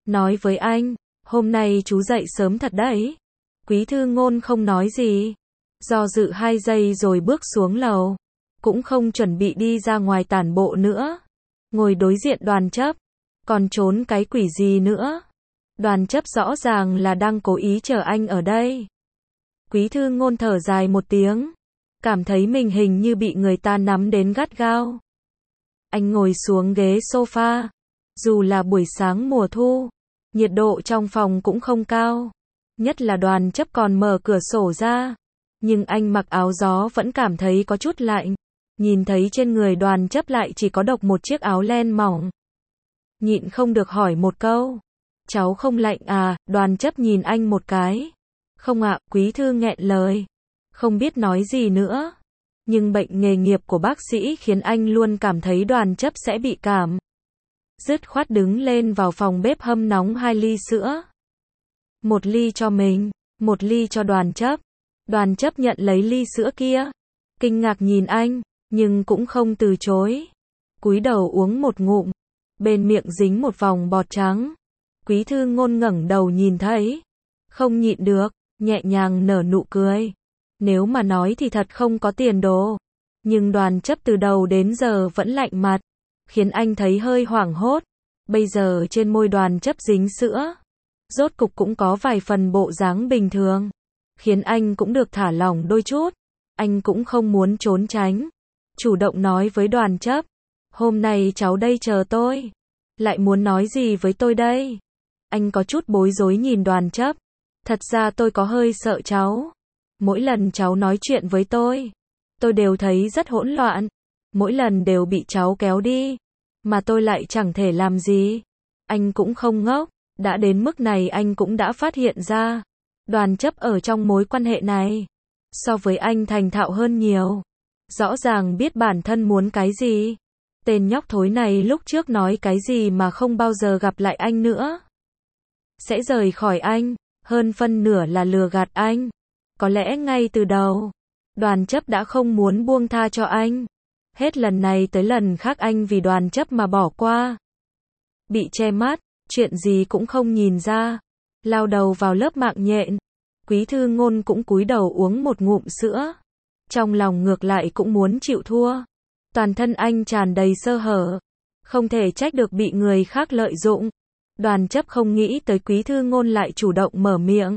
nói với anh, hôm nay chú dậy sớm thật đấy. Quý Thư Ngôn không nói gì, do dự 2 giây rồi bước xuống lầu, cũng không chuẩn bị đi ra ngoài tản bộ nữa. Ngồi đối diện Đoàn Chấp, còn trốn cái quỷ gì nữa. Đoàn Chấp rõ ràng là đang cố ý chờ anh ở đây. Quý Thư Ngôn thở dài một tiếng, cảm thấy mình hình như bị người ta nắm đến gắt gao. Anh ngồi xuống ghế sofa, dù là buổi sáng mùa thu, nhiệt độ trong phòng cũng không cao, nhất là Đoàn Chấp còn mở cửa sổ ra, nhưng anh mặc áo gió vẫn cảm thấy có chút lạnh. Nhìn thấy trên người Đoàn Chấp lại chỉ có độc một chiếc áo len mỏng, nhịn không được hỏi một câu, cháu không lạnh à? Đoàn Chấp nhìn anh một cái, không ạ. Quý Thư nghẹn lời, không biết nói gì nữa, nhưng bệnh nghề nghiệp của bác sĩ khiến anh luôn cảm thấy Đoàn Chấp sẽ bị cảm. Dứt khoát đứng lên vào phòng bếp hâm nóng 2 ly sữa, 1 ly cho mình, 1 ly cho Đoàn Chấp. Đoàn Chấp nhận lấy ly sữa kia, kinh ngạc nhìn anh, nhưng cũng không từ chối, cúi đầu uống một ngụm, bên miệng dính một vòng bọt trắng. Quý Thư Ngôn ngẩng đầu nhìn thấy, không nhịn được, nhẹ nhàng nở nụ cười. Nếu mà nói thì thật không có tiền đồ, nhưng Đoàn Chấp từ đầu đến giờ vẫn lạnh mặt, khiến anh thấy hơi hoảng hốt. Bây giờ trên môi Đoàn Chấp dính sữa, rốt cục cũng có vài phần bộ dáng bình thường, khiến anh cũng được thả lỏng đôi chút. Anh cũng không muốn trốn tránh, chủ động nói với Đoàn Chấp, hôm nay cháu đây chờ tôi. Lại muốn nói gì với tôi đây? Anh có chút bối rối nhìn Đoàn Chấp, thật ra tôi có hơi sợ cháu. Mỗi lần cháu nói chuyện với tôi đều thấy rất hỗn loạn, mỗi lần đều bị cháu kéo đi, mà tôi lại chẳng thể làm gì. Anh cũng không ngốc, đã đến mức này anh cũng đã phát hiện ra, Đoàn Chấp ở trong mối quan hệ này, so với anh thành thạo hơn nhiều, rõ ràng biết bản thân muốn cái gì. Tên nhóc thối này lúc trước nói cái gì mà không bao giờ gặp lại anh nữa, sẽ rời khỏi anh, hơn phân nửa là lừa gạt anh. Có lẽ ngay từ đầu, Đoàn Chấp đã không muốn buông tha cho anh. Hết lần này tới lần khác anh vì Đoàn Chấp mà bỏ qua. Bị che mắt, chuyện gì cũng không nhìn ra, lao đầu vào lớp mạng nhện. Quý Thư Ngôn cũng cúi đầu uống một ngụm sữa, trong lòng ngược lại cũng muốn chịu thua. Toàn thân anh tràn đầy sơ hở, không thể trách được bị người khác lợi dụng. Đoàn Chấp không nghĩ tới Quý Thư Ngôn lại chủ động mở miệng.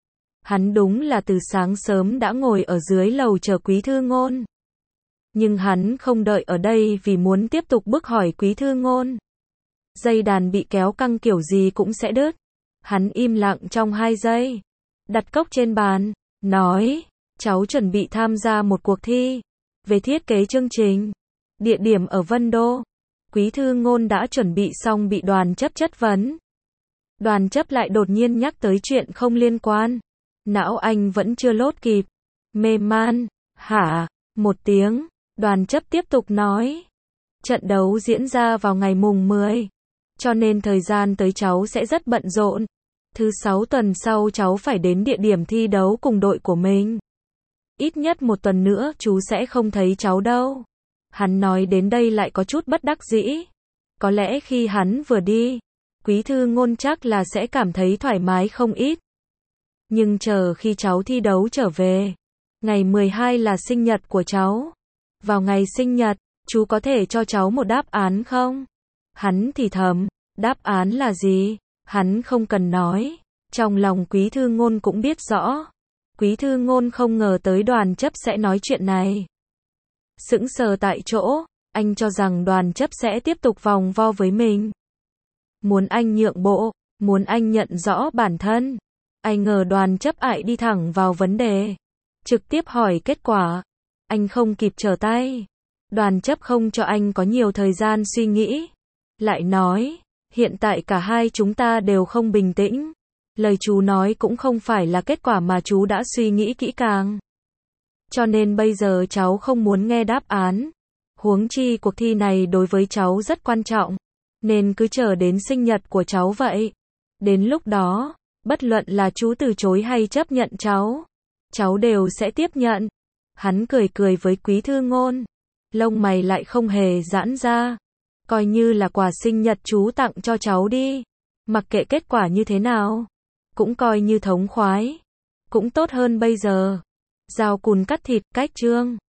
Hắn đúng là từ sáng sớm đã ngồi ở dưới lầu chờ Quý Thư Ngôn. Nhưng hắn không đợi ở đây vì muốn tiếp tục bức hỏi Quý Thư Ngôn. Dây đàn bị kéo căng kiểu gì cũng sẽ đứt. Hắn im lặng trong 2 giây, đặt cốc trên bàn, nói, cháu chuẩn bị tham gia một cuộc thi về thiết kế chương trình, địa điểm ở Vân Đô. Quý Thư Ngôn đã chuẩn bị xong bị Đoàn Chấp chất vấn. Đoàn Chấp lại đột nhiên nhắc tới chuyện không liên quan. Não anh vẫn chưa lốt kịp, mê man, hả, một tiếng. Đoàn Chấp tiếp tục nói, trận đấu diễn ra vào ngày mùng 10, cho nên thời gian tới cháu sẽ rất bận rộn. Thứ 6 tuần sau cháu phải đến địa điểm thi đấu cùng đội của mình. Ít nhất 1 tuần nữa chú sẽ không thấy cháu đâu. Hắn nói đến đây lại có chút bất đắc dĩ. Có lẽ khi hắn vừa đi, Quý Thư Ngôn chắc là sẽ cảm thấy thoải mái không ít. Nhưng chờ khi cháu thi đấu trở về, ngày 12 là sinh nhật của cháu. Vào ngày sinh nhật, chú có thể cho cháu một đáp án không? Hắn thì thầm, đáp án là gì? Hắn không cần nói. Trong lòng Quý Thư Ngôn cũng biết rõ. Quý Thư Ngôn không ngờ tới Đoàn Chấp sẽ nói chuyện này. Sững sờ tại chỗ, anh cho rằng Đoàn Chấp sẽ tiếp tục vòng vo với mình. Muốn anh nhượng bộ, muốn anh nhận rõ bản thân. Ai ngờ Đoàn Chấp lại đi thẳng vào vấn đề, trực tiếp hỏi kết quả. Anh không kịp trở tay. Đoàn Chấp không cho anh có nhiều thời gian suy nghĩ. Lại nói, hiện tại cả hai chúng ta đều không bình tĩnh. Lời chú nói cũng không phải là kết quả mà chú đã suy nghĩ kỹ càng. Cho nên bây giờ cháu không muốn nghe đáp án. Huống chi cuộc thi này đối với cháu rất quan trọng. Nên cứ chờ đến sinh nhật của cháu vậy. Đến lúc đó, bất luận là chú từ chối hay chấp nhận cháu đều sẽ tiếp nhận. Hắn cười cười với Quý Thư Ngôn. Lông mày lại không hề giãn ra. Coi như là quà sinh nhật chú tặng cho cháu đi. Mặc kệ kết quả như thế nào, cũng coi như thống khoái. Cũng tốt hơn bây giờ. Rau cùn cắt thịt, cách chương.